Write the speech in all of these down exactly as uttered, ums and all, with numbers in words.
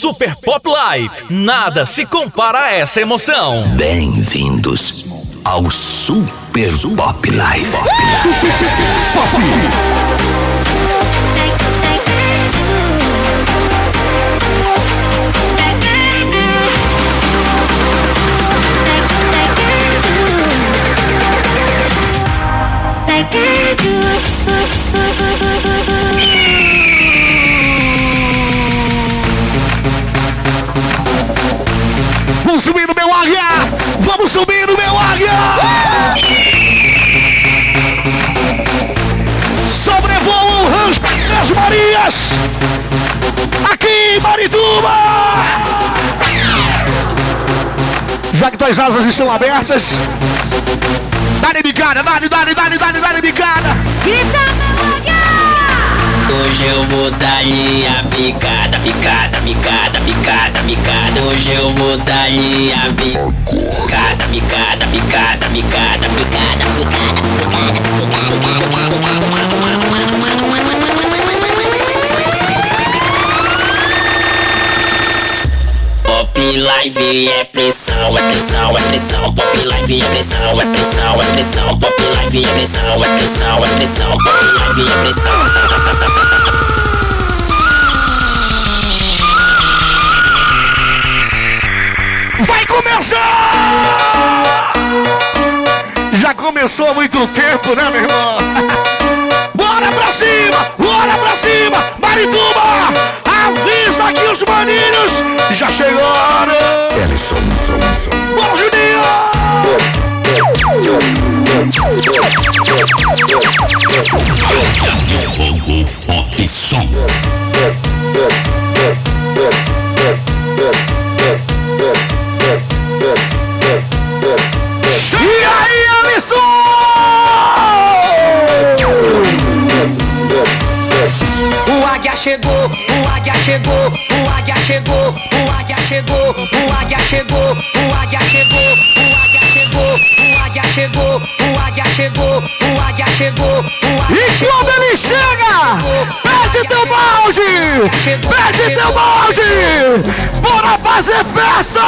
Super Pop Live. Nada se compara a essa emoção. Bem-vindos ao Super Pop Live. Super Pop. Vamos subir no meu águia! Vamos subir no meu águia! Sobrevoa o rancho das Marias! Aqui em Marituba! Já que tuas asas estão abertas, dá-lhe bicada, dá-lhe, dá-lhe, dá-lhe, dá-lhe, dá-lhe bicada! Hoje eu vou dar-lhe a picada, picada, picada, picada, picada. Hoje eu vou dar-lhe a picada, picada, picada, picada, picada, picada, picada, Pop Live é pressão, é pressão, é pressão. Pop Live é pressão, é pressão, é pressão. Pop Live é pressão, é pressão, é pressão. Pop Live é pressão. Vai começar! Já começou há muito tempo, né, meu irmão? Bora pra cima! Bora pra cima! Marituba! Avisa que os maninhos já chegaram! Ellison, som, som. Bora, Juninho! Pop som. E aí, Alisson? O águia chegou, o águia chegou, o águia chegou, o águia chegou, o águia chegou, o águia chegou, o águia chegou, o águia chegou, o águia chegou, o águia chegou, o E quando ele chega, pede teu balde! Pede teu balde! Bora fazer festa!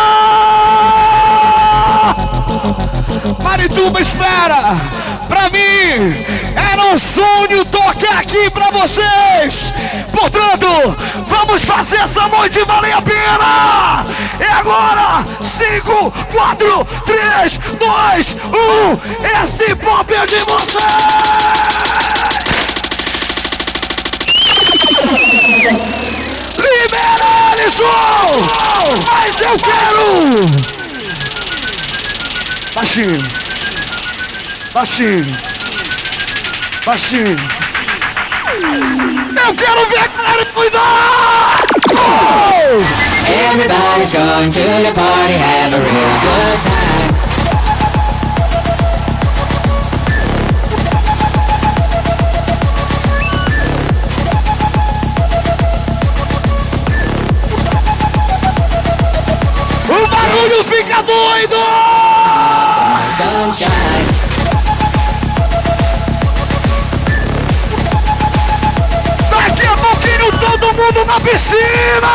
Marituba espera! Pra mim, era um sonho tocar aqui pra vocês! Portanto, vamos fazer essa noite valer a pena! É agora! cinco, quatro, três, dois, um! Esse pop é de vocês! Libera, Alisson! Mas eu quero! Baixinho, baixinho, baixinho. Eu quero ver a galera cuidar! Oh! Everybody's going to the party, have a real good time. O bagulho fica doido! Sunshine. Daqui a pouquinho todo mundo na piscina!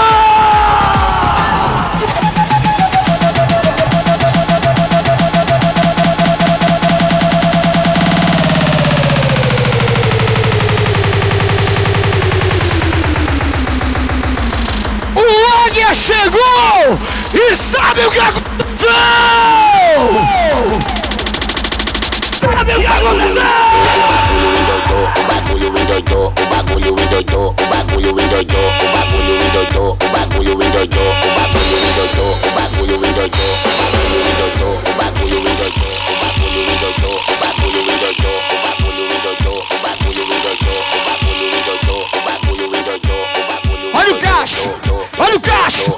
O Águia chegou! E sabe o que aconteceu? Sabe o que aconteceu? O bagulho endoidou, o bagulho endoidou, o bagulho endoidou, o bagulho endoidou, o bagulho endoidou, o bagulho endoidou, o bagulho endoidou, o bagulho endoidou, o bagulho endoidou, o bagulho endoidou, o bagulho endoidou, o bagulho endoidou, o bagulho endoidou, o bagulho endoidou, o bagulho endoidou, o bagulho. Olha o cacho! Olha o cacho!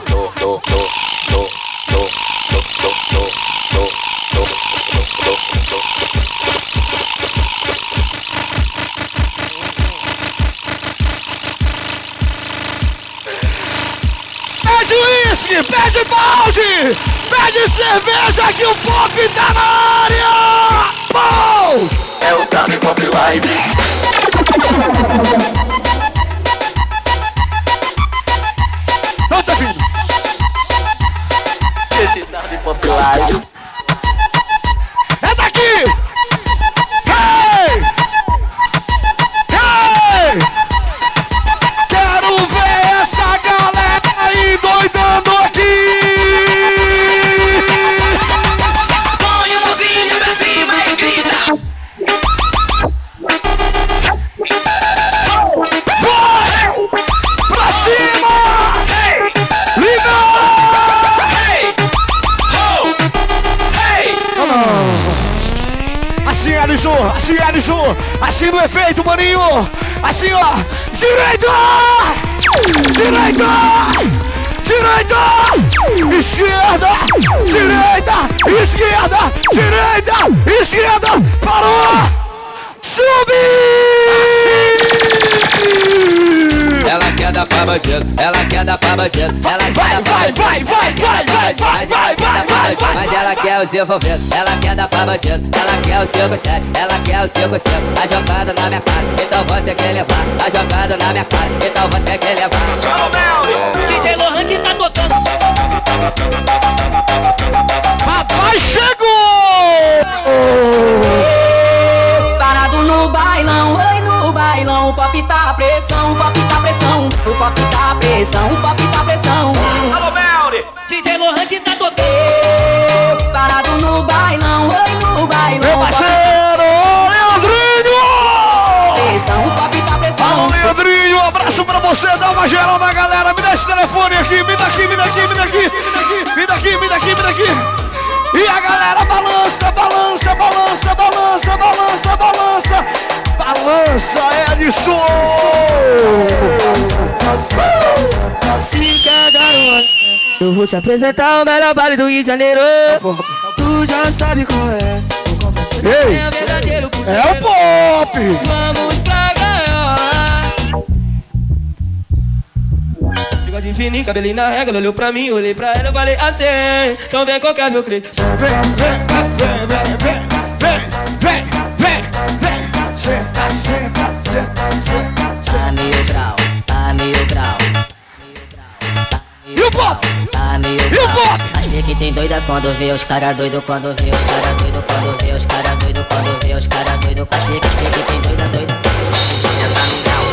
Pede uísque, pede balde, pede cerveja que o pop tá na área! Bom! É o W Pop Live. vai. É daqui! Hey! Hey! Quero ver essa galera aí doidando aqui! Põe a mãozinha pra cima e grita. Vai! Pra cima! Hey! Liga! Hey! Oh! Hey! Assim, Alisson! Assim, Alisson! Assim no efeito, maninho! Assim, ó! Direita! Direita! Direita! Esquerda! Direita! Esquerda! Direita! Esquerda! Parou! Subir! Ela quer dar pra bandido, ela quer dar pra bandido, ela quer Vai, dar pra vai, bandido, vai, vai, vai, vai, vai, vai, vai, vai, vai. mas ela quer os envolvidos, ela quer dar pra bandido, ela quer o cinco sete, ela quer o cinco cinco, a jogada na minha cara, então vou ter que levar, a jogada na minha cara, então vou ter que levar. D J Lohan que tá tocando. Papai chegou! Parado no bailão, oi no bailão. O pop tá pressão, o pop tá pressão. O pop tá pressão, o pop tá pressão. Alô, Melri! D J Lohan que tá tocando. Parado no bailão, oi no bailão. Meu parceiro, Leandrinho! Pressão, o pop tá pressão. Fala, Leandrinho, um abraço pra você, dá uma geral na galera. Me dá esse telefone aqui, me dá aqui, me dá aqui, me dá aqui, me dá aqui, me dá aqui, me dá aqui. E a galera balança, balança, balança, balança, balança, balança. Balança, Edson! Se quer garoto, eu vou te apresentar o melhor baile do Rio de Janeiro. Tu já sabe qual é. Ei, É verdadeiro porque é o pop! vamos pra gaiola. Ficou de fininho, cabelinho na régua. Ela olhou pra mim, olhei pra ela, eu falei assim. Então vem qualquer meu clipe. Vem, vem, vem, vem, vem, vem, vem, vem. Senta, senta, senta, senta, senta. A mil grau, a mil grau. E o pop? A mil E o pop? As que tem doida quando vê os cara doido, quando vê os cara doido, quando vê os cara doido, quando vê os cara doido. As pique, as pique tem doida, doida. Senta no grau.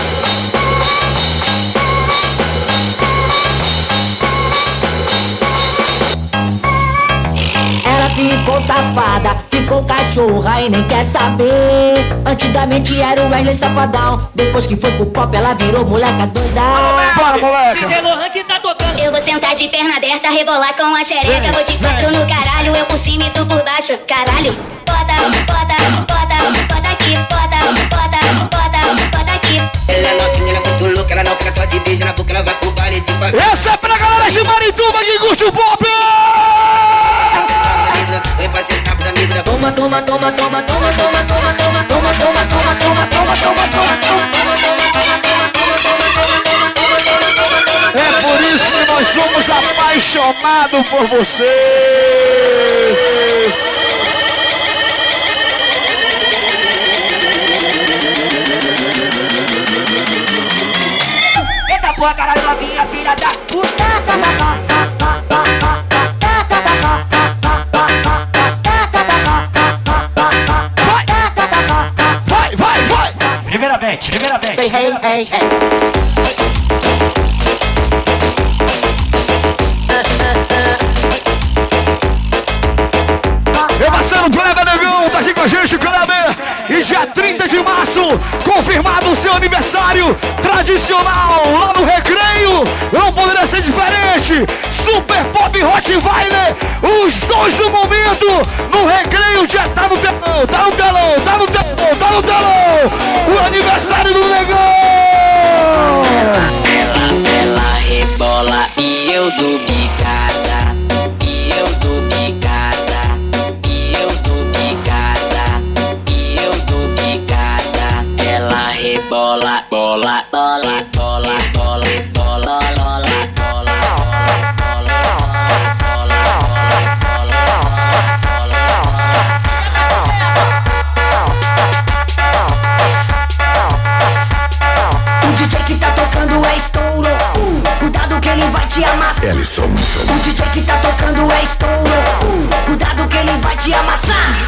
Ela ficou safada, ficou cachorra e nem quer saber. Antigamente era o Wesley Safadão, depois que foi pro pop ela virou moleca doida. Bora, moleque! D J Lohan que tá tocando. Eu vou sentar de perna aberta, rebolar com a xereca. Vou te quatro no caralho, eu por cima e tu por baixo. Caralho, bota, bota, bota, bota aqui, bota, bota, bota, bota aqui. Ela é novinha, ela é muito louca, ela não fica só de beijo na boca, ela vai pro baile de favela. Essa é pra galera de Marituba que curte o pop! Vem pra sentar pros amigos da Toma, toma, toma, toma, toma, toma, toma, toma, toma, toma, toma, toma, toma, toma, toma. É por isso que nós somos apaixonados por vocês! Eita porra, caralho, novinha, filha da puta. Vai, vai, vai! Primeiramente, primeiramente. Say hey, hey, hey. Meu parceiro Kleber Negão tá aqui com a gente, Kleber! E dia trinta de março, confirmado o seu aniversário tradicional lá no Recreio! Não poderia ser diferente! Super Pop Rottweiler, os dois do momento no Recreio, já tá no telão, tá no telão, tá no telão, tá no telão! O aniversário do Negão! Ela, ela rebola e eu dou bicada. E eu dou bicada. E eu dou bicada. E eu dou bicada. Ela rebola, bola, bola, bola, bola, bola, bola, bola, O D J que tá tocando é estouro. Hum, cuidado que ele ele vai te amassar. Ellison. O D J que tá tocando é estouro. Cuidado que ele vai te amassar.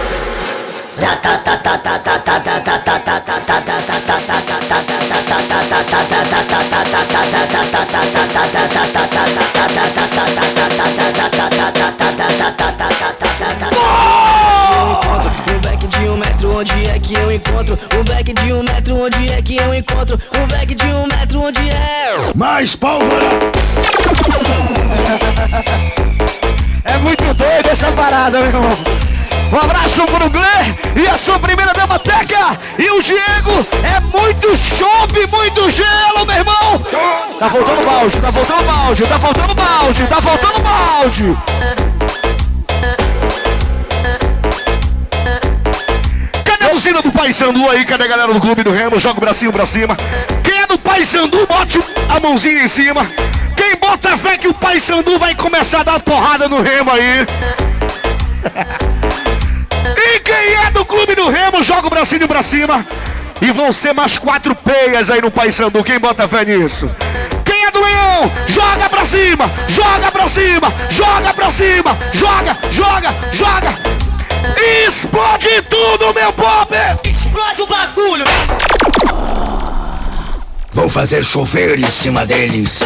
Um back de um metro, onde é que eu encontro? Um back de um metro, onde é que eu encontro? Um back de um metro, onde é? Mais pólvora! É muito doido essa parada, meu irmão. Um abraço pro Glê e a sua primeira dama Teca. E o Diego, é muito chope, muito gelo, meu irmão. Tá faltando balde, tá faltando balde, tá faltando balde, tá faltando balde. Cadê a buzina do Paysandu aí? Cadê a galera do Clube do Remo? Joga o bracinho pra cima. Quem é do Paysandu, bote a mãozinha em cima. Quem bota fé que o Paysandu vai começar a dar porrada no Remo aí. E quem é do Clube do Remo, joga o bracinho pra cima. E vão ser mais quatro peias aí no Paysandu. Quem bota fé nisso? Quem é do Leão, joga pra cima, joga pra cima, joga pra cima, joga, joga, joga. Explode tudo, meu pop! Explode o bagulho! Vou fazer chover em cima deles.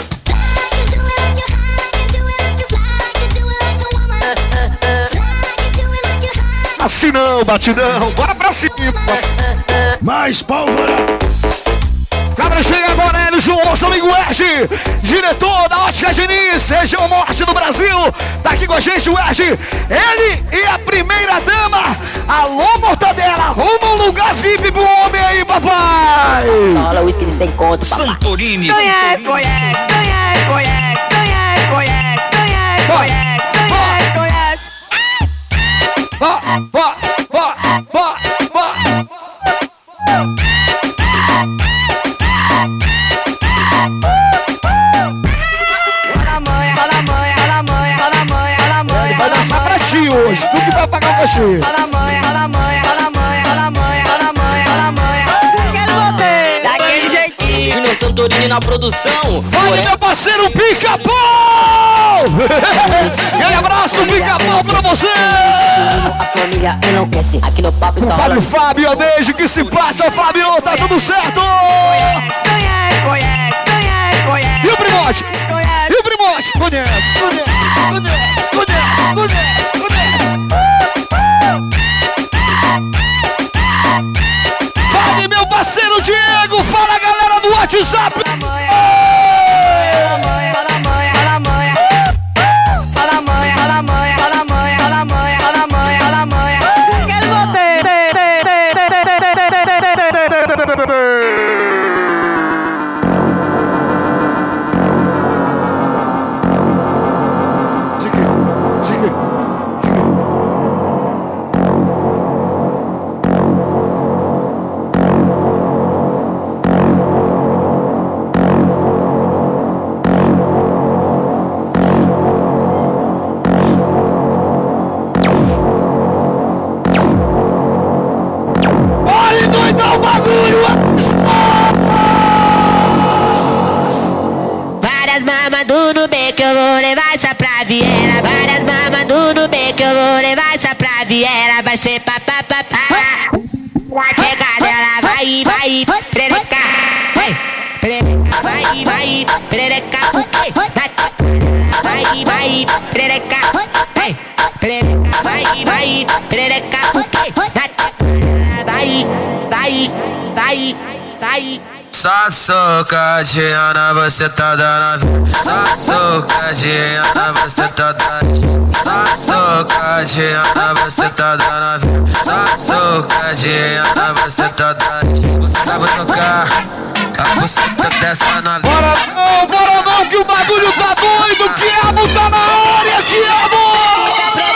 Assim não, batidão, bora pra cima. Mais pólvora. Cabra chega agora, ele, João, nosso amigo Ed, diretor da Ótica Diniz, região norte do Brasil. Tá aqui com a gente o Ed. Ele e a primeira dama. Alô, Mortadela, arruma um lugar V I P pro homem aí, papai. Rola uísque de sem conto, papai. Santorini. Conhece, conhece, conhece, conhece, conhece, conhece, conhece, conhece, conhece, conhece. Vá, vá, vá, vá, vá. Vai dançar pra ti hoje, tu que vai pagar o cachê. Rola mãe, rola mãe, rola mãe, rola mãe, rola mãe, rola mãe. Daquele boteio, daquele jeitinho. Júnior Santorini na produção. Olha, meu parceiro Pica-Pau! Aquele abraço, Pica-Pau, pra você! A família enlouquece. Aqui no papo só rola. Fábio, Fábio, beijo, que se passa, Fábio, tá tudo certo! Conhece, conhece, conhece, conhece. E o Primote? E o Primote? Conhece, conhece, conhece, conhece, conhece, conhece. Fale, meu parceiro Diego, fala galera do WhatsApp! Várias mamas do Nubê que eu vou levar essa pra Viera. Várias mamas do Nubê que eu vou levar essa pra Viera. Vai ser papapá. Na dela vai, vai, perereca. Perereca, vai, vai, perereca. Vai, vai, perereca. Perereca, vai, vai, perereca. Vai, vai, vai, vai. Só socadinha, você tá dando. Só socadinha, você tá dando. Só socadinha, você tá dando. Só socadinha, você tá dando. Você vai tocar, a buceta dessa na vida. Bora não, bora não, que o bagulho tá doido. Que amo tá na área, que amo!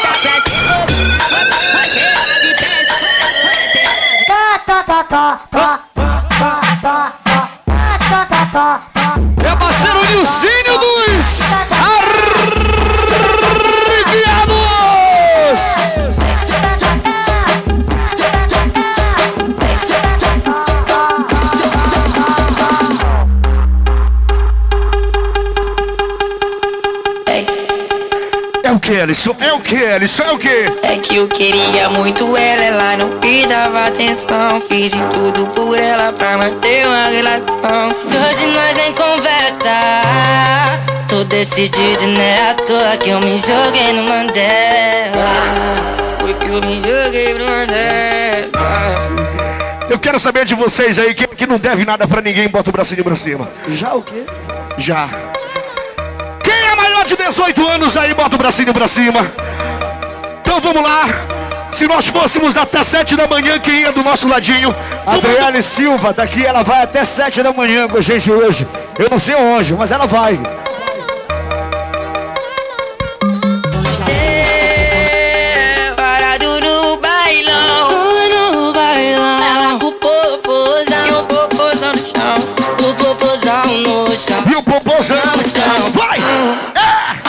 É parceiro Nilcínio dos Arrepiados! que, Ellison? É o que, Ellison? É o que? É que eu queria muito ela, ela não me dava atenção. Fiz de tudo por ela pra manter uma relação. Hoje nós nem conversa. Tô decidido, né? À toa que eu me joguei no Mandela. Foi que eu me joguei pro Mandela. Eu quero saber de vocês aí, que, que não deve nada pra ninguém, bota o bracinho pra cima. Já o quê? Já. Quem é maior de dezoito anos aí, bota o bracinho pra cima. Então vamos lá. Se nós fôssemos até sete da manhã, quem ia do nosso ladinho? A Adriane Silva, daqui ela vai até sete da manhã com a gente hoje. Eu não sei onde, mas ela vai. Parado no bailão, no bailão. Ela com o popozão e o popozão no chão. O popozão no chão e o popozão no chão. Vai! É!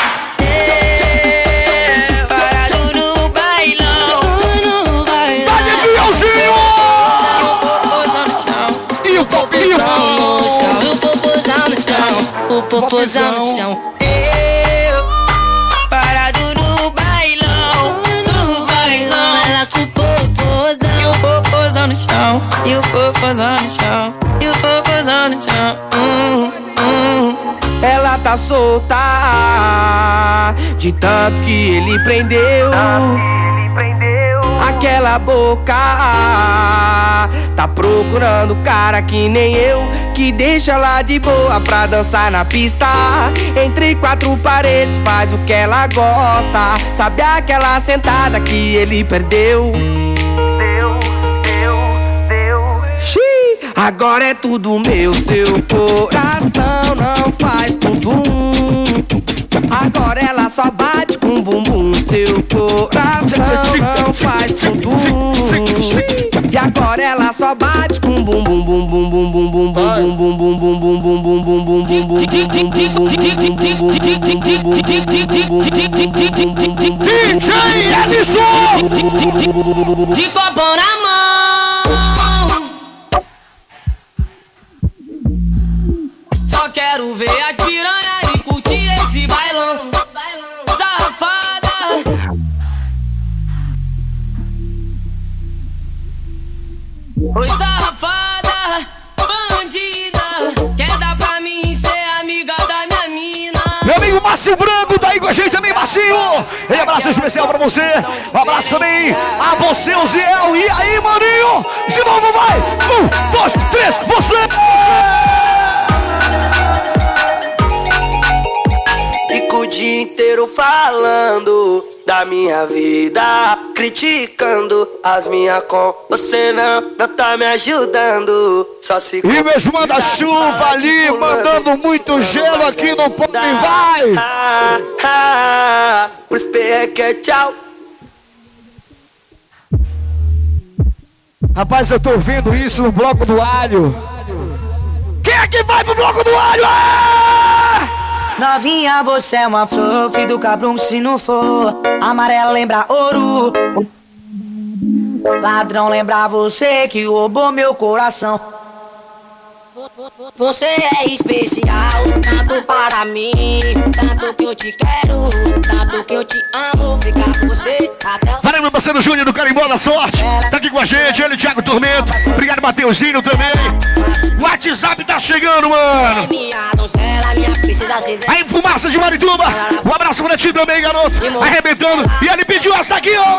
O popozão no chão. Eu parado no bailão, no bailão. Ela com o popozão e o popozão no chão. E o popozão no chão. E o popozão no chão. Hum, hum. Ela tá solta de tanto que ele prendeu. Aquela boca tá procurando cara que nem eu, que deixa ela de boa pra dançar na pista. Entre quatro paredes faz o que ela gosta. Sabe aquela sentada que ele perdeu? Deu, deu, deu. Xiii, agora é tudo meu. Seu coração não faz tum-tum. Agora ela só bate com bumbum. Seu coração não faz tum-tum. E agora ela só bate com bum bum bum bum bum bum bum bum bum bum bum bum bum bum bum bum bum bum D J Ellison! De copão na mão. Só quero ver as piranha e curtir esse bailão. Safada. Oi, safada, bandida, quer dar pra mim ser amiga da minha mina? Meu amigo Márcio Branco tá aí com a gente também, Marcinho. Um abraço especial pra você. Um abraço também a você, o Ziel. E aí, maninho? De novo, vai! Um, dois, três, você! Fico o dia inteiro falando da minha vida, criticando as minhas com você não, não tá me ajudando. Só se e meus manda-chuva ali, mandando muito gelo aqui no Pop Vai. Ah, ah, pros P é que é tchau. Rapaz, eu tô vendo isso no Bloco do Alho. Quem é que vai pro Bloco do Alho? É! Novinha, você é uma flor, filho do cabrão se não for. Amarela lembra ouro. Ladrão lembra você que roubou meu coração. Você é especial, tanto para mim, tanto que eu te quero, tanto que eu te amo, ficar com você até o... Para meu parceiro Júnior do Carimbó da Sorte, tá aqui com a gente, ele, Thiago Tormento. Obrigado, Mateuzinho também. O WhatsApp tá chegando, mano. Aí, fumaça de Marituba. Um abraço pra ti também, garoto. Arrebentando. E ele pediu essa aqui, ó.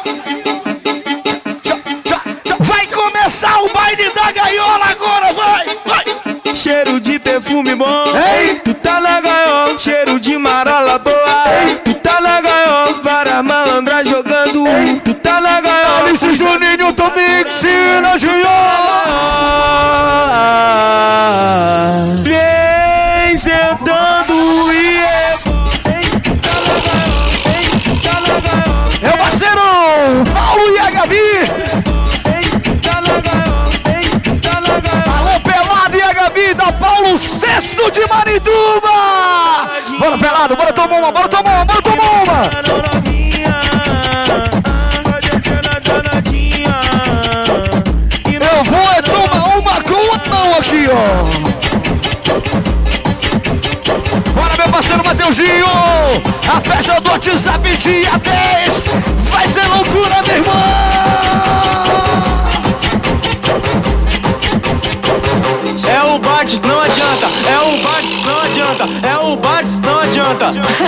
Vai começar o baile da gaiola agora, vai, vai. Cheiro de perfume bom, ei, tu tá na gaiola. Cheiro de marola boa, ei, tu tá na gaiola. Várias malandras jogando, ei, tu tá na gaiola. Alice Juninho, Tomix, na gaiola. Vem sentando e é bom, ei, tu tá na gaiola, ei, tu tá na gaiola. É o parceiro Paulo e a Gabi. Alô, Pelado e a Gabi da Paulo Sexto de Marituba. Bora, Pelado, bora tomar uma, bora tomar uma, bora tomar uma. Eu vou é tomar uma com a mão aqui, ó. Bora, meu parceiro Matheus. Mateuzinho! A festa do WhatsApp dia dez vai ser loucura, meu irmão! É o Bartz, não adianta. É o Bartz, não adianta. É o Bartz, não adianta.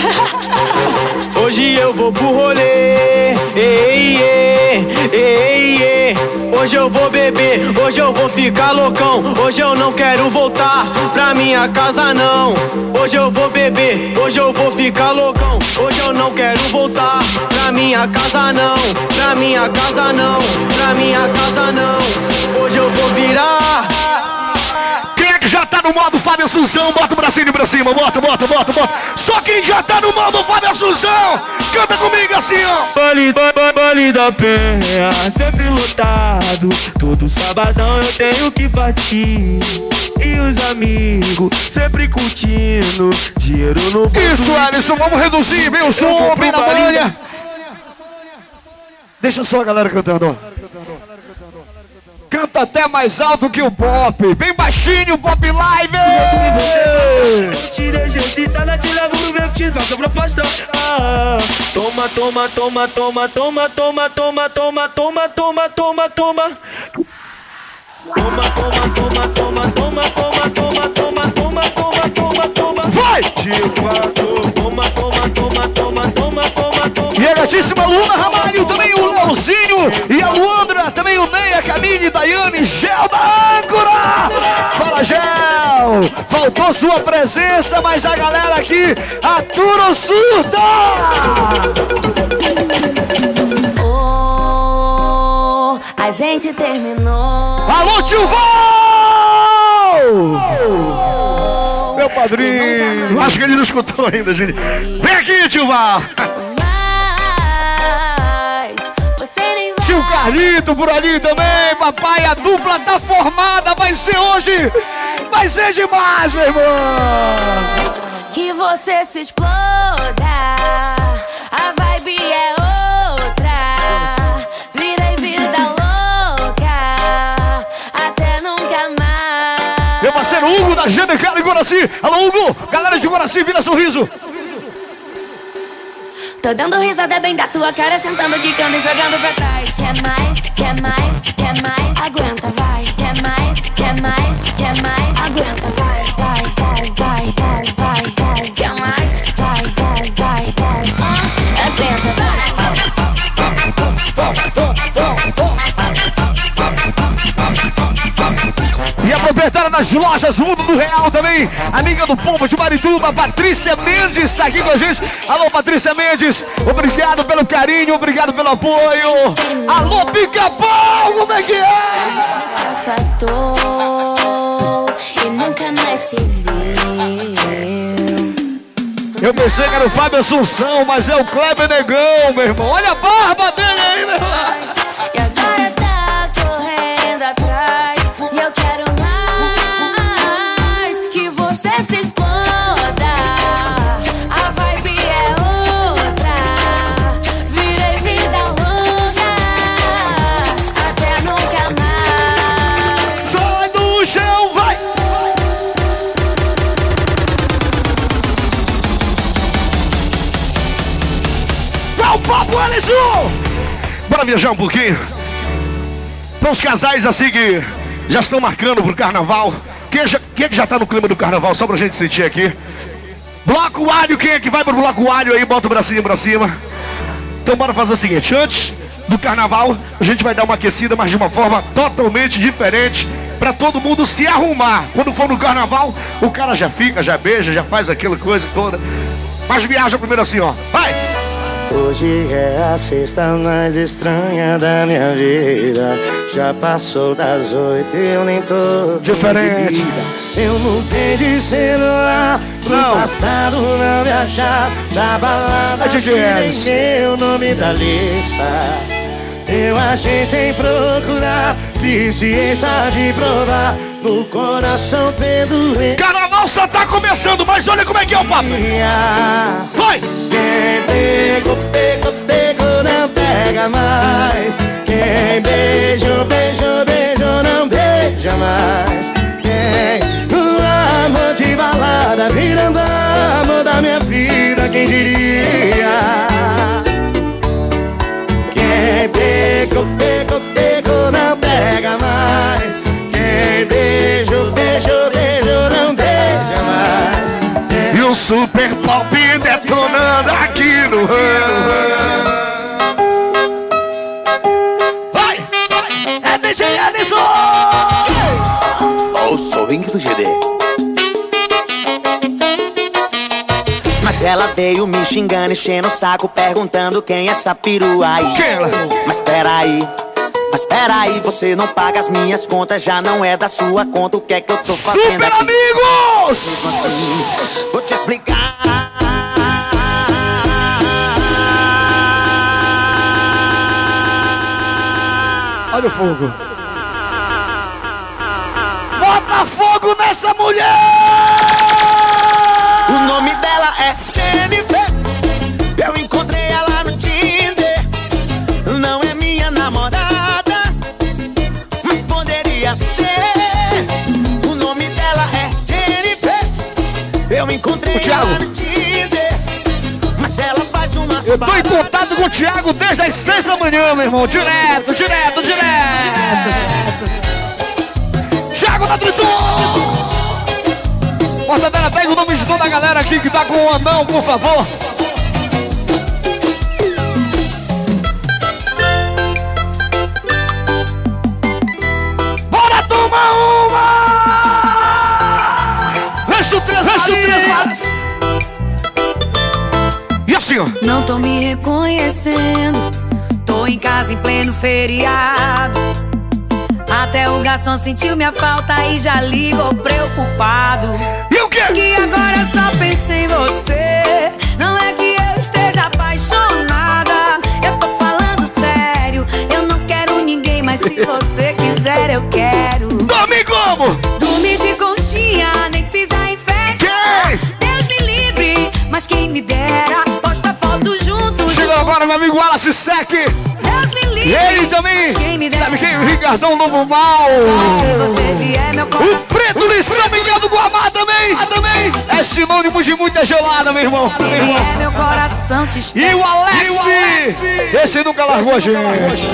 Hoje eu vou pro rolê. Ei, ei, ei, ei. Hoje eu vou beber, hoje eu vou ficar loucão. Hoje eu não quero voltar pra minha casa não. Hoje eu vou beber, hoje eu vou ficar loucão. Hoje eu não quero voltar pra minha casa não. Pra minha casa não, pra minha casa não. Hoje eu vou virar. Quem é que já tá no modo Fábio Assunção? Bota o bracinho pra cima, bota, bota, bota, bota. Só quem já tá no modo Fábio Assunção, canta comigo assim, ó. Baile, baile da Penha, sempre lotado. Todo sabadão eu tenho que partir. E os amigos sempre curtindo. Dinheiro no bolso. Isso, Alisson, vamos reduzir, meu som, bem na manhã. Deixa só a galera cantando, ó. Canta até mais alto que o pop, bem baixinho o pop live. Te deixa excitada, te levo no meu, te faço a proposta. Ah, toma, toma, toma, toma, toma, toma, toma, toma, toma, toma, toma, toma. Toma, toma, toma, toma, toma, toma, toma, toma, toma, toma, toma, toma. Vai! Toma, toma, toma, toma, toma, toma, toma. E a gatíssima Luna Ramalho, também o Leozinho e a Luandra, também o Ney, a Camille, Daiane, Gel da Âncora. Fala, Gel! Faltou sua presença, mas a galera aqui atura o surda! Oh, a gente terminou. Alô, tio Vô! Meu padrinho, acho que ele não escutou ainda, gente. Vem aqui, tio Val! Tio Carlito por ali também, papai, a dupla tá formada, vai ser hoje, vai ser demais, meu irmão! Que você se exploda, a vibe é outra, virei vida louca, até nunca mais. Meu parceiro Hugo da G D K de Guaraci, alô Hugo, galera de Guaraci, vira sorriso! Tô dando risada bem da tua cara, sentando, quicando e jogando pra trás. Quer mais, quer mais, quer mais, aguenta, vai. Quer mais, quer mais, quer mais, aguenta, vai, vai, vai, vai, vai, vai, vai. Quer mais, vai, vai, vai, vai, ah, aguenta, vai. E a proprietária das lojas Mundo do Real também, amiga do povo de Marituba, Patrícia Mendes, está aqui com a gente. Alô, Patrícia Mendes, obrigado pelo carinho, obrigado pelo apoio. Alô, Pica-Pau, como é que é? Se afastou e nunca mais se viu. Eu pensei que era o Fábio Assunção, mas é o Kleber Negão, meu irmão. Olha a barba dele aí, meu irmão. E agora tá correndo atrás. E eu quero mais que você se exploda. A vibe é outra. Virei vida louca, até nunca mais. Sai do chão, vai! Dá o papo, Alisson! Bora viajar um pouquinho? Para os casais assim que já estão marcando pro carnaval. Quem é, já, quem é que já tá no clima do carnaval? Só pra gente sentir aqui. Bloco Alho, quem é que vai pro Bloco Alho aí? Bota o bracinho pra cima. Então bora fazer o seguinte, antes do carnaval, a gente vai dar uma aquecida, mas de uma forma totalmente diferente, pra todo mundo se arrumar. Quando for no carnaval, o cara já fica, já beija, já faz aquela coisa toda. Mas viaja primeiro assim, ó. Vai! Hoje é a sexta mais estranha da minha vida. Já passou das oito e eu nem tô diferente. Eu mudei de celular, no não. passado não me achar. Da balada tirei meu nome da lista. Eu achei sem procurar, viciência de provar. No coração tendo. Carnaval só tá começando, mas olha como é que é o papo. Vai! Quem pegou, pegou, pegou, não pega mais. Quem beijou, beijou, beijou, não beija mais. Quem o amor de balada virando amor da na minha vida, quem diria? Quem pegou, pegou, pegou, não pega mais. Quem beijou, beijou, beijou, não beija mais. E o Super Pop detonando aqui no ramo. Vai, vai, é D J Alisson! O swing do G D. Mas ela veio me xingando, enchendo o saco, perguntando quem é essa perua aí. Mas peraí, mas peraí, você não paga as minhas contas, já não é da sua conta, o que é que eu tô fazendo Super aqui? amigos! Assim, vou te explicar. Olha o fogo. Bota fogo nessa mulher! O nome dela é Jennifer. Eu encontrei ela no Tinder. Não é minha namorada, mas poderia ser. O nome dela é Jennifer. Eu encontrei ela no Tinder, mas ela faz uma. Eu tô em contato com o Thiago desde as seis da manhã, meu irmão. Direto, direto, direto. Thiago da Triton! Mortadela, pega o nome de toda a galera aqui que tá com o anão, por favor. Bora tomar uma! Rancho três, rancho três, mas... E assim, ó. Não tô me reconhecendo, tô em casa em pleno feriado. Até o garçom sentiu minha falta e já ligou preocupado. E o quê? Que agora só pensei em você. Não é que eu esteja apaixonada, eu tô falando sério. Eu não quero ninguém, mas se você quiser eu quero. Dorme como? Dormir de conchinha, nem pisar em festa. Quem? Deus me livre, mas quem me dera posta foto juntos. Chegou agora meu amigo Wallace Sec. Deus me livre. E ele também, sabe quem? O Ricardão Novo Mal. Se você vier, meu coração. O Preto de São Miguel do Guamá também, também. É sinônimo de muita gelada, meu irmão. Se vier, meu coração te espera. E o Alex, o Alex. Esse nunca largou a gente.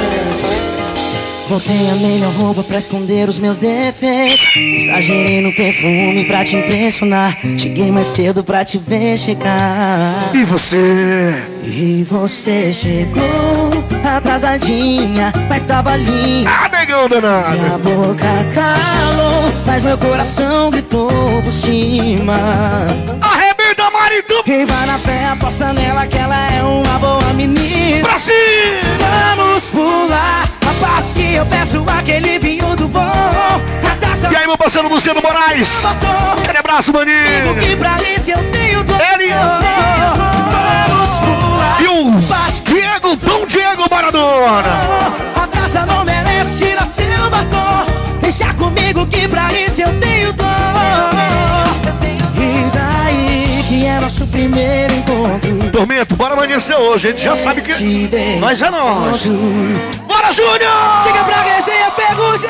Botei a melhor roupa pra esconder os meus defeitos. Exagerei no perfume pra te impressionar. Cheguei mais cedo pra te ver chegar. E você? E você chegou atrasadinha, mas tava linda. Ah, negão danado. Minha boca calou, mas meu coração gritou por cima. Arrebenta, marido! Quem vai na fé aposta nela que ela é uma boa menina. Pra cima! Vamos pular a parte que eu peço aquele vinho do bom. A taça. E aí, meu parceiro Luciano Moraes? Aquele abraço, maninho! Que pra isso eu tenho dor. Ele! Vamos pular. E o Diego, Dom Diego Maradona! A taça não merece, tira seu batom. Deixa comigo que pra isso eu tenho dor. E daí que é nosso primeiro encontro. Tormento, bora amanhecer hoje, a gente já sabe que nós é nós. Bora, Júnior! Chega pra resenha, Ferrugem!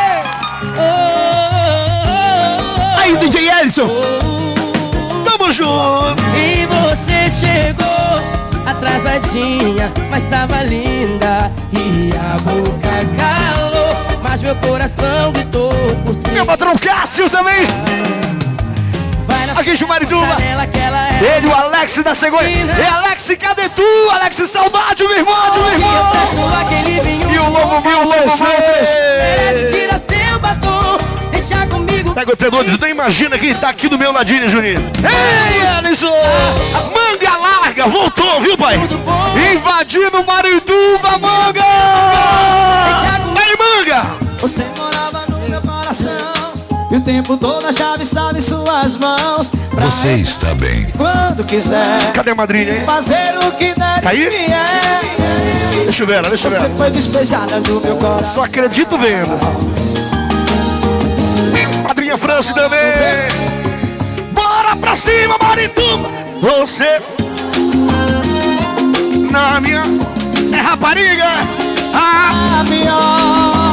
Aí, D J Ellison! Tamo junto! E você chegou atrasadinha, mas tava linda. E a boca calou, mas meu coração gritou por cima. Meu patrão Cássio também! Aqui de Marituba, ele, o Alex da Cegonha. E Alex, cadê tu? Alex, saudade, meu irmão, meu irmão. E o Lobo Mal, merece, tira seu batom, deixa comigo. Pega o tenor, tu nem imagina quem tá aqui do meu ladinho, Juninho. Ei, Alisson! Manga larga, voltou, viu, pai? Invadindo Marituba, Manga! Aí, Manga! Você morava no meu coração e o tempo todo a chave estava em suas mãos. Você está bem. Quando quiser. Cadê a madrinha, hein? Fazer o que der. Tá aí? É. Deixa eu ver ela, deixa eu ver. Você foi despejada do meu coração. Só acredito vendo. Madrinha França também. Bora pra cima, Marituba. Você na minha é rapariga. A pior.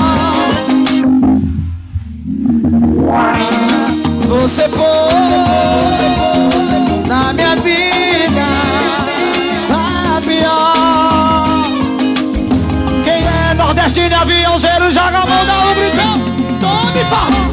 Você foi, você foi, você foi. na minha vida, a pior. Quem é nordestino e aviãozeiro, joga a mão da rubrica. Tome farrão.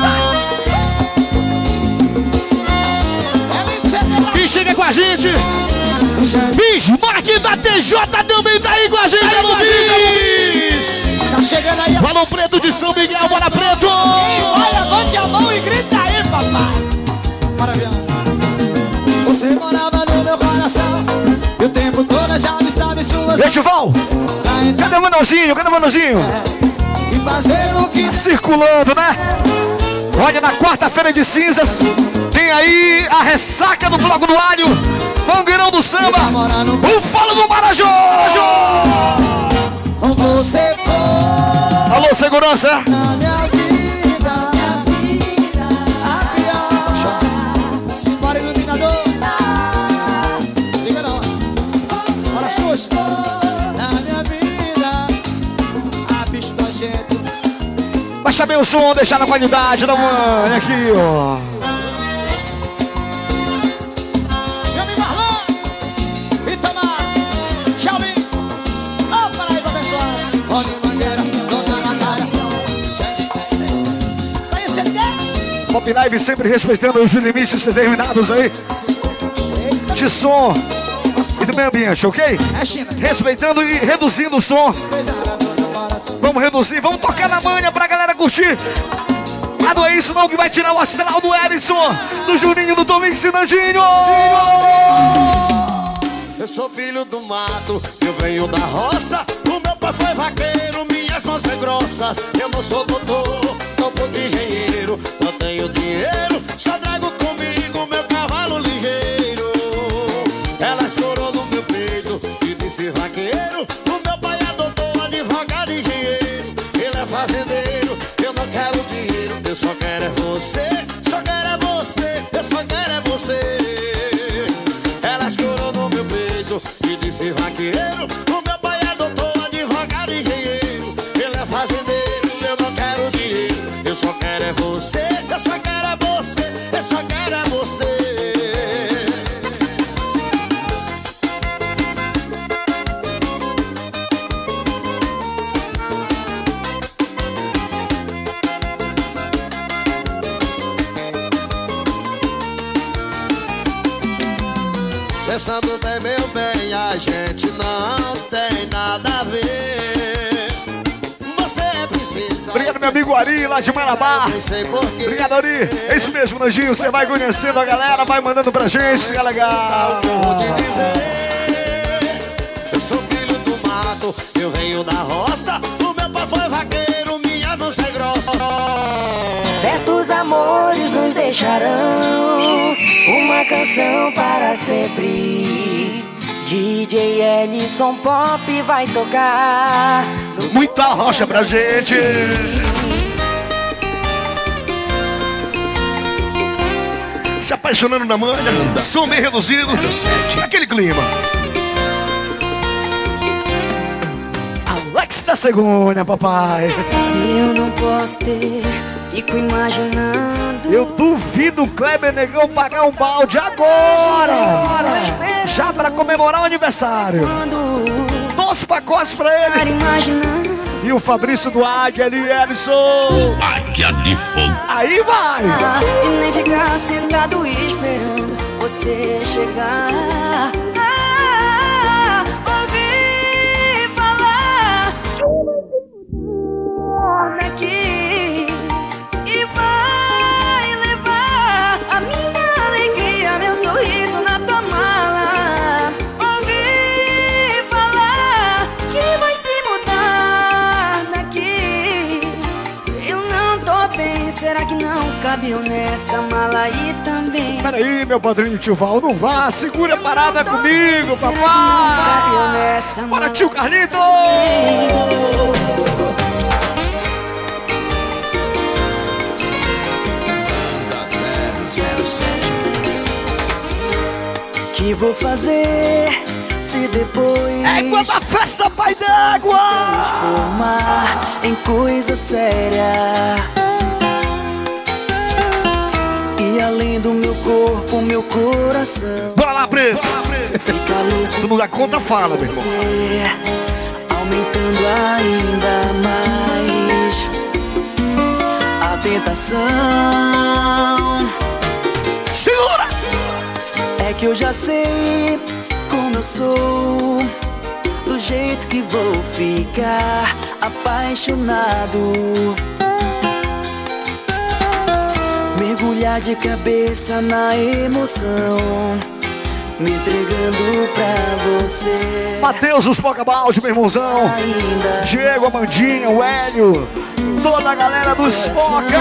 Quem chega com a gente? Bismarck da T J também tá aí com a gente, alô Bis! Tá chegando aí. Balão Preto de São Miguel, bora Preto! Olha, levante a mão e grita aí, papai. Maravilha. Você morava no meu coração e o tempo todo a chave estava em suas mãos. Etival, cadê o Manãozinho? Cadê o Manãozinho? E fazer o que tá circulando, né? Olha, na quarta-feira de cinzas tem aí a ressaca do Bloco do Alho, Mangueirão do Samba, o Falo do Marajó! Você foi alô, segurança! na minha vida, minha vida, a pior. Simbora, iluminador. Liga não. Bora, Xuxa. Na minha vida, a bicho nojento. Baixa bem o som, deixar na qualidade da mãe aqui, ó. Meu Marlon, Itamar, Xiaomi, ô Paraíba abençoada, Rony Mangueira, Dona Natália. Sai esse D. Pop Live sempre respeitando os limites determinados aí de som e do meio ambiente, ok? Respeitando e reduzindo o som. Vamos reduzir, vamos tocar na manha pra galera curtir. Ah, não é isso não que vai tirar o astral do Ellison, do Juninho, do Domingos e Nandinho. Eu sou filho do mato, eu venho da roça. O meu pai foi vaqueiro, minhas mãos são grossas. Eu não sou doutor, topo de engenheiro. Não tenho dinheiro, só trago comigo meu cavalo ligeiro. Ela escorou no meu peito e disse vaqueiro. O meu pai é doutor, advogado e engenheiro. Ele é fazendeiro, eu não quero dinheiro. Eu só quero é você, só quero é você, eu só quero é você. Ela escorou no meu peito e disse vaqueiro. O meu pai é doutor, advogado e engenheiro. Ele é fazendeiro, eu não quero dinheiro. Eu só quero é você, eu só quero é você, eu só quero é você. Pensando bem, meu bem, a gente não tem nada a ver. Você precisa. Obrigado, meu amigo Ari, lá de Marabá. Obrigado, Ari. É isso mesmo, Nandinho. Você vai conhecendo a galera, vai mandando pra gente. Isso é legal. Vou te dizer, eu sou filho do mato, eu venho da roça. O meu pai foi vaqueiro, minha mão é grossa. Certos amores nos deixarão uma canção para sempre. D J Ellison Pop vai tocar muita rocha pra gente. Se apaixonando na manha, som bem reduzido, aquele clima. Alex da Cegonha, papai. Se eu não posso ter, fico imaginando. Eu duvido o Kleber Negão pagar um balde agora, já pra comemorar o aniversário. Dois pacotes pra ele. E o Fabrício do Águia ali, Ellison. Águia de fogo. Aí vai. E nem ficar sentado esperando você chegar. Ah, ouvi falar aqui e vai levar a minha alegria, meu sorriso na tua mala. Ouvi falar que vai se mudar daqui. Eu não tô bem, será que não cabe nessa mala aí também? Peraí, meu padrinho tio Val, não vá, segura a parada comigo, papai. Bora, tio Carlito! Que vou fazer se depois Égua da festa, pai d'égua! transformar em coisa séria? E além do meu corpo, meu coração. Bora lá, Preto! Fica louco. Tu não dá conta, fala, meu irmão. Você, aumentando ainda mais a tentação. Segura! É que eu já sei como eu sou, do jeito que vou ficar apaixonado. Mergulhar de cabeça na emoção, me entregando pra você. Matheus, os Pocabalde, meu irmãozão. Ainda Diego, Amandinha, o Hélio. Toda a galera dos Poca.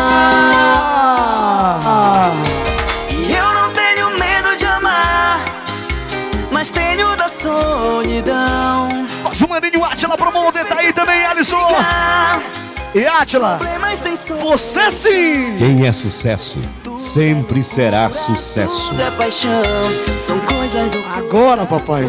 E eu não tenho medo de amar, mas tenho da solidão. Nosso maninho Átila Promonte tá aí também, Alisson. E Átila, você sim! Quem é sucesso, sempre será sucesso. Tudo é paixão, são coisas do agora, papai.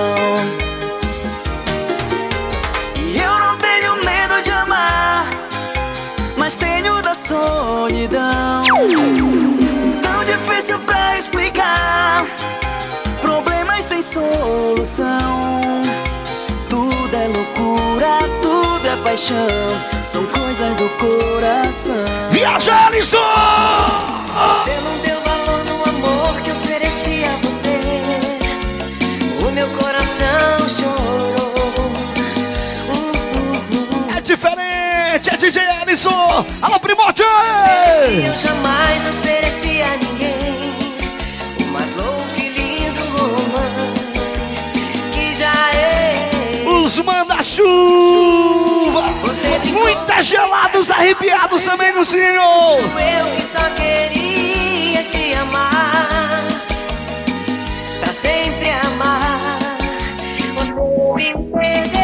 E eu não tenho medo de amar, mas tenho da solidão. Tão difícil pra explicar, problemas sem solução. Tudo é loucura, tudo é paixão, são coisas do coração. Viaja, Alisson! Você não deu valor no amor que ofereci a você. O meu coração chorou. É diferente, é D J Alisson! Alô, Primórdia! Eu jamais ofereci a ninguém o mais louco e lindo romance que já é. Os manda-chuva! Muitas gelados arrepiados também no Ciro! Eu que só queria te amar, pra sempre amar. Você me perdeu.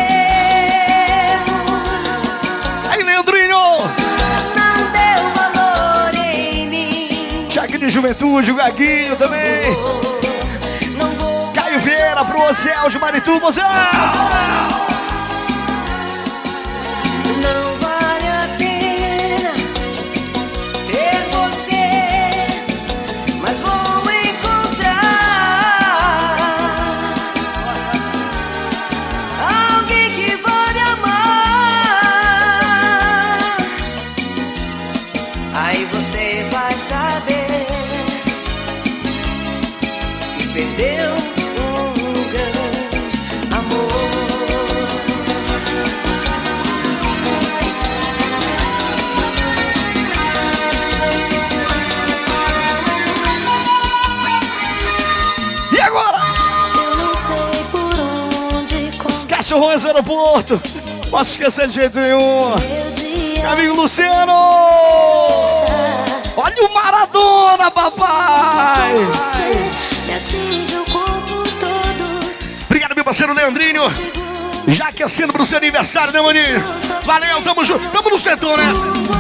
Aí, Leandrinho! Não deu valor em mim. Tiaguinho de Juventude, o Gaguinho também! Caio Vieira pro Ozel de Marituba, Ozel! Não vale a pena ter você, mas vou encontrar alguém que vai me amar. Aí você vai saber que perdeu um grande amor. E agora? Eu não sei por onde Os cachorrões do aeroporto. Posso esquecer de jeito nenhum. Meu amigo Luciano. Olha o Maradona, papai. você me atinge o corpo todo. Obrigado, meu parceiro Leandrinho. Já aquecendo pro seu aniversário, né, maninho? Valeu, tamo junto. Tamo no setor, né?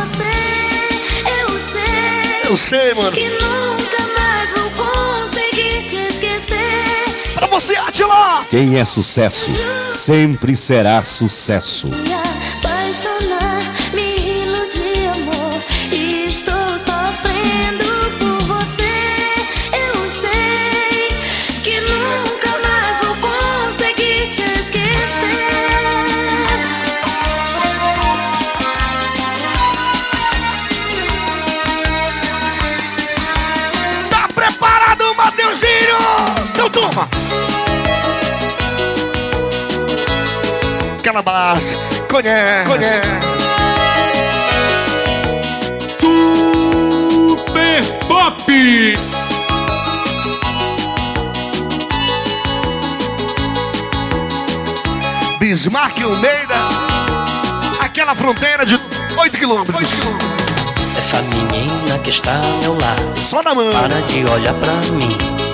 Eu sei, Eu sei, mano. que nunca mais vou conseguir te esquecer. Pra você, Átila! Quem é sucesso, sempre será sucesso. Me apaixonar, me iludir, amor, e estou sofrendo por você. Eu sei que nunca mais vou conseguir te esquecer. Tá preparado, Mateuzinho? Então toma! Aquela base, conhece, conhece. Super Pop! Bismarck Almeida, aquela fronteira de oito quilômetros. Essa menina que está ao meu lado, só na mão, para de olhar pra mim.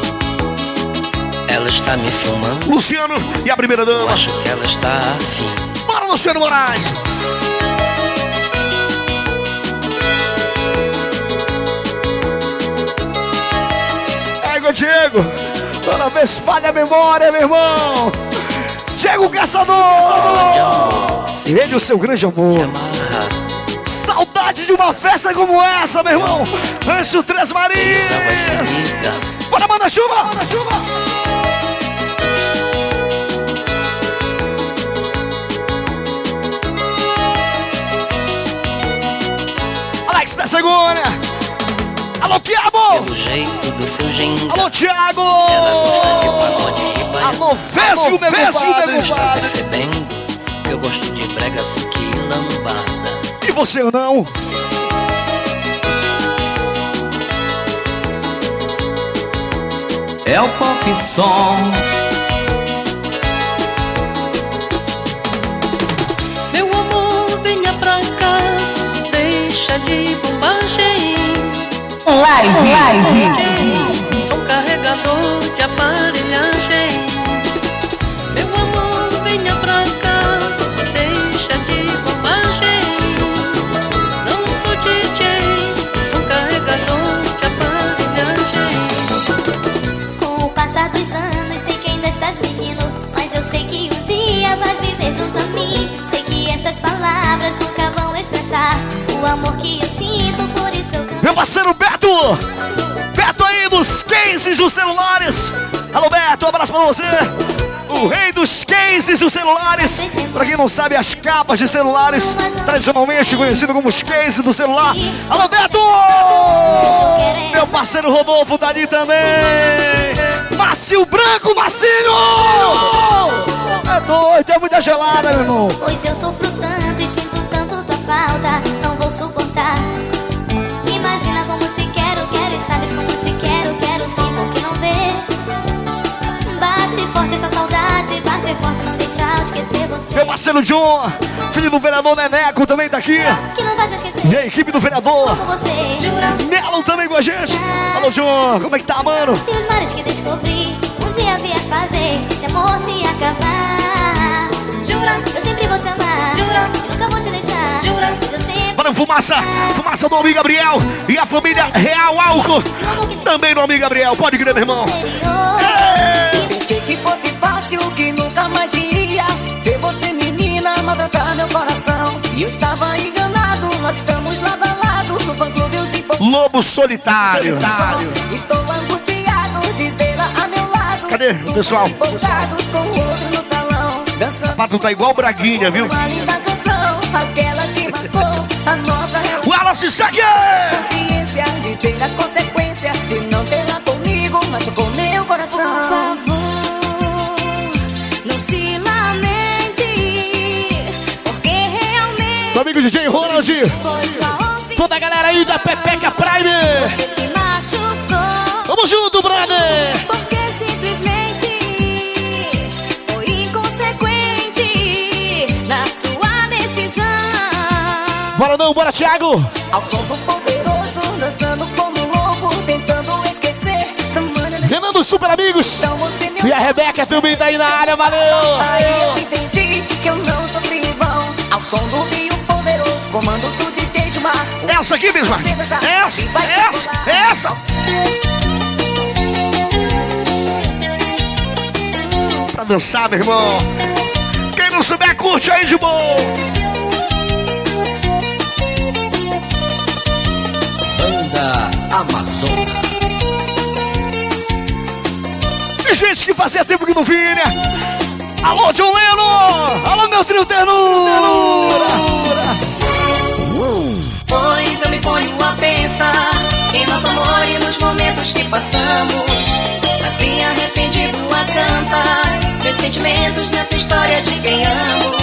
Ela está me filmando. Luciano e a primeira dama. Eu acho que ela está afim. Bora, Luciano Moraes. Ego, Diego. Toda vez espalha a memória, meu irmão. Diego Caçador. Ele, o seu grande amor. Saudade de uma festa como essa, meu irmão. Rancho Três Marias. Bora, manda chuva, manda chuva. Alex da Segunda. Alô, Thiago. Pelo jeito do seu genga. Alô, Thiago. Ela gosta de pagode e baião. Alô, Fécio, meu compadre. Está percebendo que eu gosto de bregas que lambada. E você ou não? É o pop som. Meu amor, venha pra cá. Deixa de bombagem. Live, live. Sou carregador de aparelhagem. Meu amor, venha pra cá. Deixa de bobagem. Não sou D J, sou carregador de aparelhagem. Com o passar dos anos, sei que ainda estás menino, mas eu sei que um dia vais viver junto a mim. Sei que estas palavras nunca vão expressar o amor que eu sinto, por isso eu canto. Meu parceiro Beto! Beto aí dos cases dos celulares! Alô, Beto, um abraço pra você! O rei dos cases dos celulares! Pra quem não sabe, as capas de celulares, tradicionalmente conhecido como os cases do celular. Alô, Beto! Meu parceiro Rodolfo tá ali também! Márcio Branco, Marcinho! É doido, é muita gelada, meu irmão! Pois eu sofro tanto e sinto tanto tua falta, não vou suportar. Imagina como te quero, quero e sabes como te quero, quero sim, por que não vê? Bate forte essa saudade, bate forte, não deixa eu esquecer você. Meu parceiro John, filho do vereador Neneco, também tá aqui. Que não vais me esquecer. E a equipe do vereador Como você, jura? Melo também com a gente. Alô, John, como é que tá, mano? Se os mares que descobri um dia vier fazer esse amor se acabar, jura? Eu sempre vou te amar, jura? E nunca vou te deixar, jura? Mas eu sempre... Bora, Fumaça, Fumaça do amigo Gabriel e a família Real Álcool. Também do amigo Gabriel, pode crer, meu irmão. Pensei que fosse fácil, que nunca mais iria ver você, menina, maltratar meu coração. E eu estava enganado, nós estamos lado a lado no fã-clube Os Info... Lobo Solitário. Estou angustiado de vê-la a meu lado. Cadê o pessoal? Empolgados com o outro no salão, dançando. O pato tá igual Braguinha, viu? Uma linda canção, aquela que marcou a nossa relação. Wallace, segue! Consciência de ter a consequência de não tê-la comigo, mas com meu coração. Por favor, não se lamente, porque realmente Meu amigo D J Ronald, foi só ontem. toda a galera aí da Pepeca Prime. Você se machucou. Vamos junto, brother! Porque simplesmente foi inconsequente na sua decisão. Bora não, bora, Thiago! Ao som do poderoso, dançando como louco, tentando esquecer. Renan dos Super Amigos! E a Rebeca também tá aí na área, valeu! Aí eu entendi que eu não sofri em vão. Ao som do Rio Poderoso, comando do D J Gilmar. Essa aqui, Bismarck! Essa, essa, essa! Pra dançar, meu irmão! Quem não souber, curte aí de boa! Banda Amazonas. E gente que fazia tempo que não vinha! Alô, John Leno! Alô, meu trio ternura! Pois eu me ponho a pensar em nosso amor e nos momentos que passamos. Assim arrependido a cantar meus sentimentos nessa história de quem amo.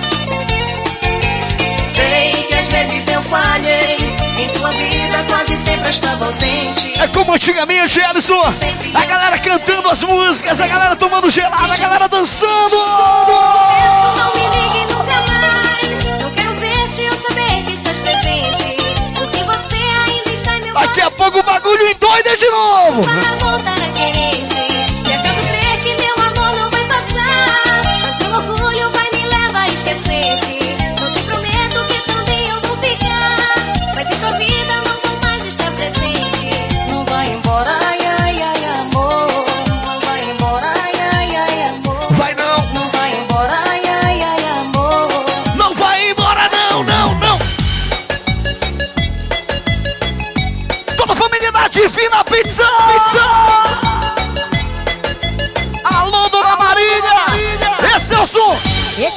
Sei que às vezes eu falhei, em sua vida quase sempre estava ausente. É como antigamente, Ellison! A galera cantando as músicas, a galera tomando gelado, a galera dançando! Não me ligue nunca mais. Não quero ver-te, eu saber que estás presente. Porque você ainda está em meu Daqui a pouco o bagulho endoida de novo! para voltar a querer-te. Se acaso crer que meu amor não vai passar, mas meu orgulho vai me levar a esquecer-te. Não te prometo que também eu vou ficar, mas em tua vida não vou mais estar presente. Não vai embora, ai, ai, ai, amor. Não vai embora, ai, ai, ai, amor. Vai não! Não vai embora, ai, ai, ai, amor. Não vai embora não, não, não!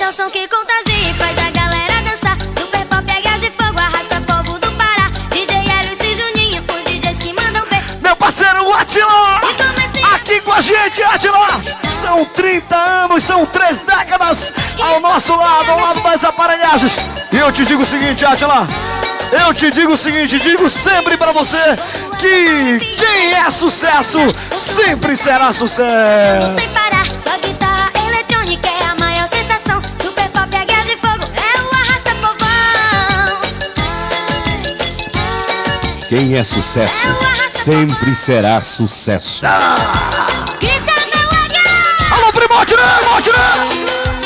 é um som que contagia e faz a galera dançar. Super pop é Guerra de Fogo, arrasta povo do Pará. D J Hélio e Juninho, os D Js que mandam ver. Meu parceiro Atila, aqui com a gente, Atila. São trinta anos, são três décadas ao nosso lado, ao lado das aparelhagens. E eu te digo o seguinte, Atila, eu te digo o seguinte, digo sempre pra você que quem é sucesso sempre será sucesso. Sem parar, só guitarra eletrônica é a maior sensação. Super pop é Guerra de Fogo, é o arrasta povão. Quem é sucesso sempre será sucesso. Alô, Primote, né? Primote, né?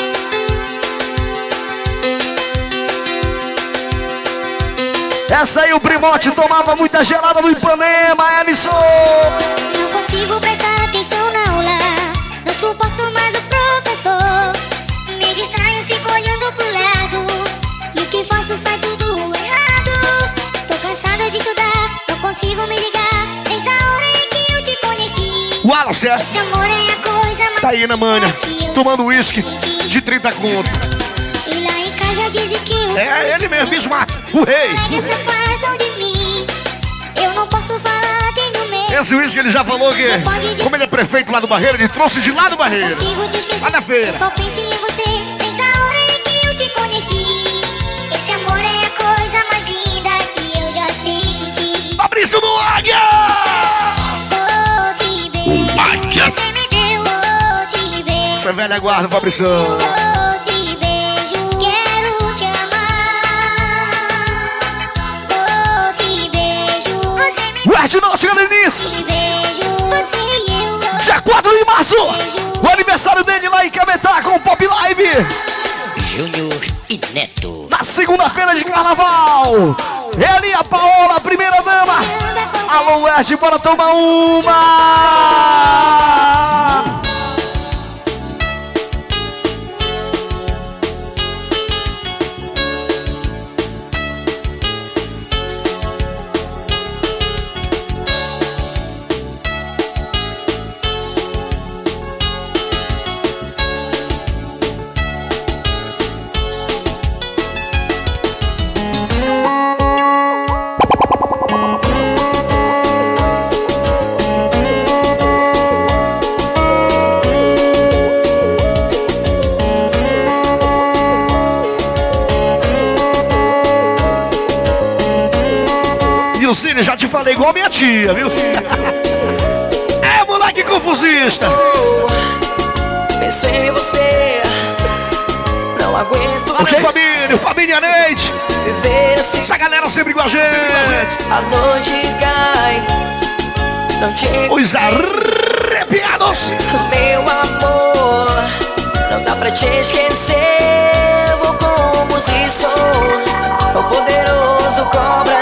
Essa aí o Primote tomava muita gelada no Ipanema, Ellison. Não consigo prestar atenção na aula, não suporto mais o professor. Me distraio, fico olhando pro lado, e o que faço sai tudo errado. Tô cansada de estudar, não consigo me ligar, desde a hora em que eu te conheci. Wallace, é? Esse amor é a coisa mais Tá aí na manha, tomando uísque de trinta conto. E lá em casa dizem que eu É ele mesmo, Bismarck, o rei. Essa afastam de mim, eu não posso falar, tenho medo. Esse uísque ele já falou que, como ele é prefeito lá do Barreiro, ele trouxe de lá do Barreiro. Consigo te esquecer, lá da feira. só penso em você, desde a hora em que eu te conheci. Esse amor é a coisa mais linda que eu já senti. Fabrício do Águia! Doce beijo, Águia! você me deu doce beijo. Essa velha guarda, Fabrício. Doce beijo, quero te amar. Doce beijo, você me O Erdinão chegando no início. beijo, você e eu. Dia quatro de março, o aniversário dele lá em Cametá com o Pop Live. Júnior e Neto. Na segunda-feira de carnaval. É ali a Paola, a primeira dama. Alô, Ed, bora tomar uma. Cine, já te falei igual minha tia, viu? É, moleque confusista. Penso em você, não aguento. Ok, família, família Neide. Viver assim. Essa galera sempre com a gente. A noite cai, não te os arrepiados. Meu amor, não dá pra te esquecer. Vou como se sou o poderoso cobra.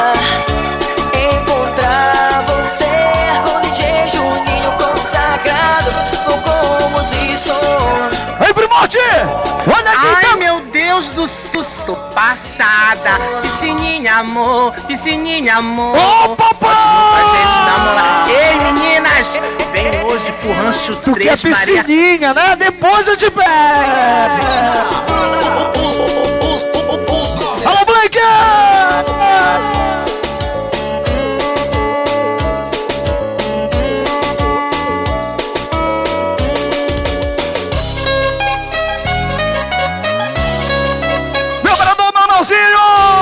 Encontrar você com D J Juninho consagrado. Vou como se sou. Ei, Primote! Olha aqui! Ai, tá... meu Deus do susto, passada. Piscininha, amor, piscininha, amor. Ô, oh, papai! Pra gente namorar. Ei, meninas, vem hoje pro rancho tu três, quer piscininha, Maria. Né? Depois eu te pego. Alô, Blake! Meu vereador Manuelzinho!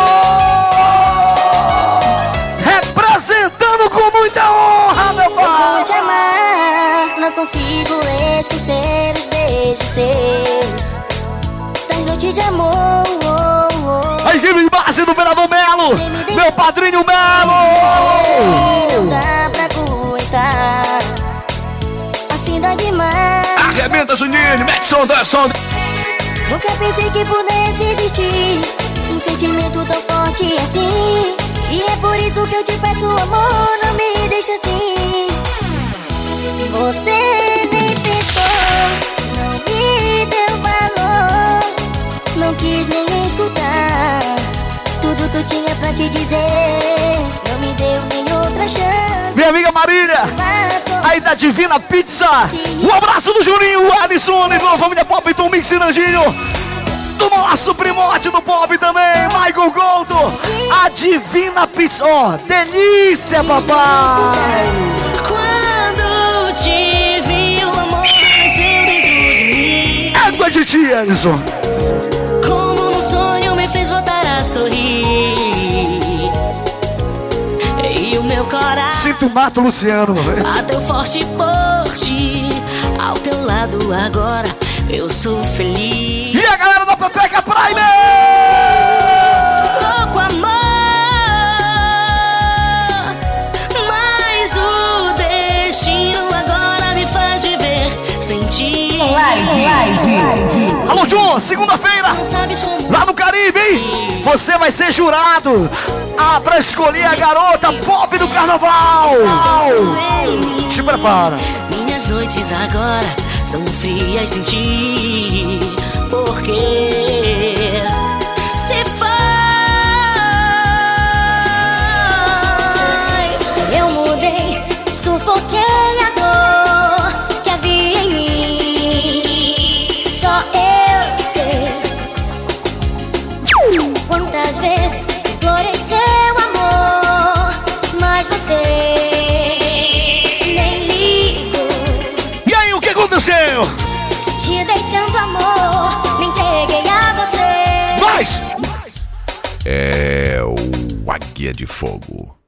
Representando com muita honra, meu pai! Vou te amar, não consigo esquecer os beijos seus. Das noites de amor, oh, oh. A equipe de base do vereador Melo! Meu padrinho Melo! Não dá pra aguentar, assim dá demais. Arrebenta, Juninho, mete som, dá som. Nunca pensei que pudesse existir um sentimento tão forte assim. E é por isso que eu te peço, amor, não me deixa assim. Você nem pensou, não me deu valor, não quis nem escutar tudo que eu tinha pra te dizer. Não me deu nem outra chance. Minha amiga Marília, aí da Divina Pizza. Um abraço do Juninho, o Alisson, a família Pop, Tom Mix e Nanjinho. do nosso primote do pop também, Michael Goldo, a Divina Pizza. Ó, oh, delícia, papai! Quando te vi, o amor nasceu dentro de mim. Égua de ti, Ellison. Como num sonho me fez voltar a sorrir. E o meu coração sinto mato, Luciano. bateu forte por ti. Ao teu lado agora eu sou feliz. E a galera da Pepeca Prime! Pouco amor, mas o destino agora me faz viver sem ti. Live, live. Alô, John, segunda-feira, lá no Caribe, hein? Você vai ser jurado ah, pra escolher a garota pop do carnaval. Te prepara. Minhas noites agora são frias sem ti. Porque se foi, eu mudei, sufoquei a dor que havia em mim. Só eu sei quantas vezes implorei seu amor, mas você nem ligou. E aí, o que aconteceu? Te dei tanto amor, me entreguei a você. Mas é o Águia de Fogo.